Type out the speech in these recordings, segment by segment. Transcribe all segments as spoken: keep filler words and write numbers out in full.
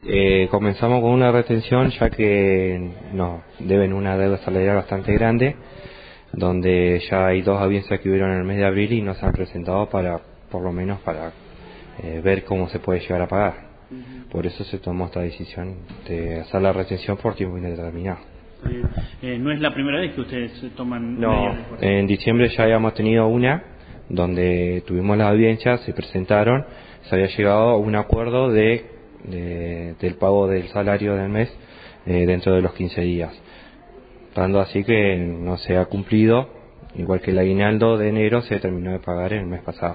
Eh, comenzamos con una retención ya que nos deben una deuda salarial bastante grande, donde ya hay dos audiencias que hubieron en el mes de abril y no se han presentado para, por lo menos para eh, ver cómo se puede llegar a pagar. Uh-huh. Por eso se tomó esta decisión de hacer la retención por tiempo indeterminado. Eh, ¿No es la primera vez que ustedes toman No, medidas de fuerza? En diciembre ya habíamos tenido una donde tuvimos las audiencias, se presentaron, se había llegado a un acuerdo de, de del pago del salario del mes eh, dentro de los quince días. Tanto así que no se ha cumplido, igual que el aguinaldo de enero se terminó de pagar el mes pasado.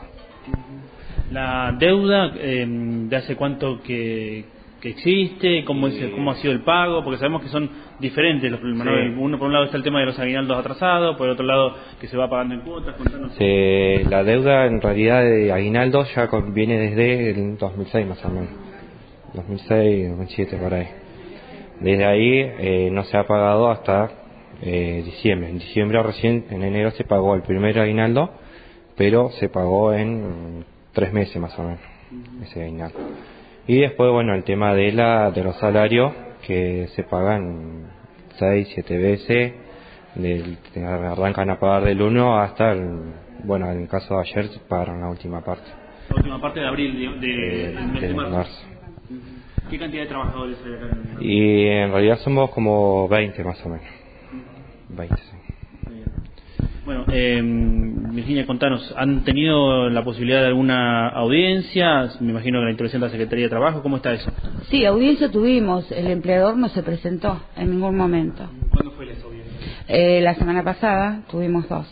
La deuda, eh, ¿de hace cuánto que, que existe? ¿Cómo, es, ¿Cómo ha sido el pago? Porque sabemos que son diferentes los problemas, sí. ¿no? Uno, por un lado está el tema de los aguinaldos atrasados, por el otro lado que se va pagando en cuotas. Contanos. Sí, la deuda en realidad de aguinaldo ya viene desde el dos mil seis más o menos, dos mil seis, dos mil siete por ahí. Desde ahí eh, no se ha pagado hasta eh, diciembre. En diciembre recién, en enero se pagó el primer aguinaldo, pero se pagó en tres meses más o menos, uh-huh. ese aguinaldo. Y después, bueno, el tema de la de los salarios, que se pagan seis, siete veces, del, arrancan a pagar del uno hasta, el, bueno, en el caso de ayer pagaron la última parte. La última parte de abril, de, de, eh, del mes de de marzo. marzo. Uh-huh. ¿Qué cantidad de trabajadores hay acá en el... Y en realidad somos como veinte más o menos. veinte, sí. Bueno, eh, Virginia, contanos, ¿han tenido la posibilidad de alguna audiencia? Me imagino que la intervención de la Secretaría de Trabajo, ¿cómo está eso? Sí, audiencia tuvimos, el empleador no se presentó en ningún momento. ¿Cuándo fue esa audiencia? Eh, la semana pasada tuvimos dos.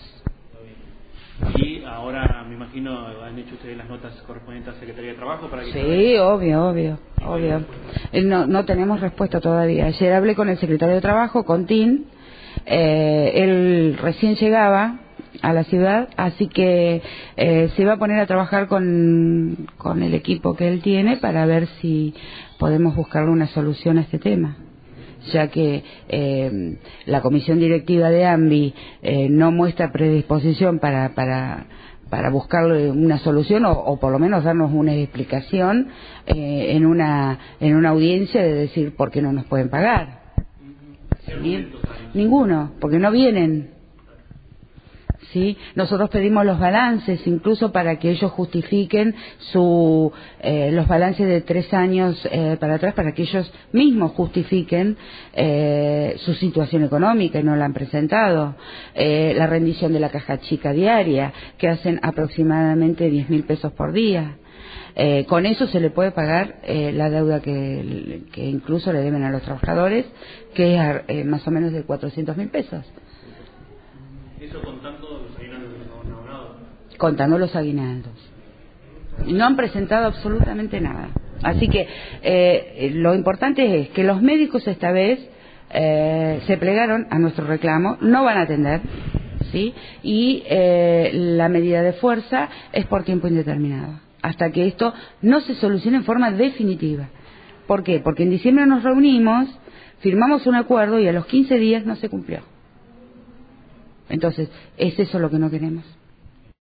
Y ahora, me imagino, han hecho ustedes las notas correspondientes a la Secretaría de Trabajo para que... Sí, obvio, obvio, obvio. No, no tenemos respuesta todavía. Ayer hablé con el secretario de Trabajo, con Tin. Eh, él recién llegaba a la ciudad, así que eh, se iba a poner a trabajar con, con el equipo que él tiene para ver si podemos buscarle una solución a este tema, ya que eh, la comisión directiva de AMBI eh, no muestra predisposición para para para buscarle una solución o, o por lo menos darnos una explicación eh, en una en una audiencia de decir por qué no nos pueden pagar. ¿Sí? Ninguno, porque no vienen. ¿Sí? Nosotros pedimos los balances, incluso para que ellos justifiquen su eh, los balances de tres años eh, para atrás, para que ellos mismos justifiquen eh, su situación económica, y no la han presentado. Eh, la rendición de la caja chica diaria, que hacen aproximadamente diez mil pesos por día. Eh, con eso se le puede pagar eh, la deuda que, que incluso le deben a los trabajadores, que es eh, más o menos de cuatrocientos mil pesos. ¿Eso contando los aguinaldos de los abonados? Contando los aguinaldos. No han presentado absolutamente nada. Así que eh, lo importante es que los médicos esta vez eh, se plegaron a nuestro reclamo, no van a atender, ¿sí? Y eh, la medida de fuerza es por tiempo indeterminado, hasta que esto no se solucione en forma definitiva. ¿Por qué? Porque en diciembre nos reunimos, firmamos un acuerdo y a los quince días no se cumplió. Entonces, es eso lo que no queremos.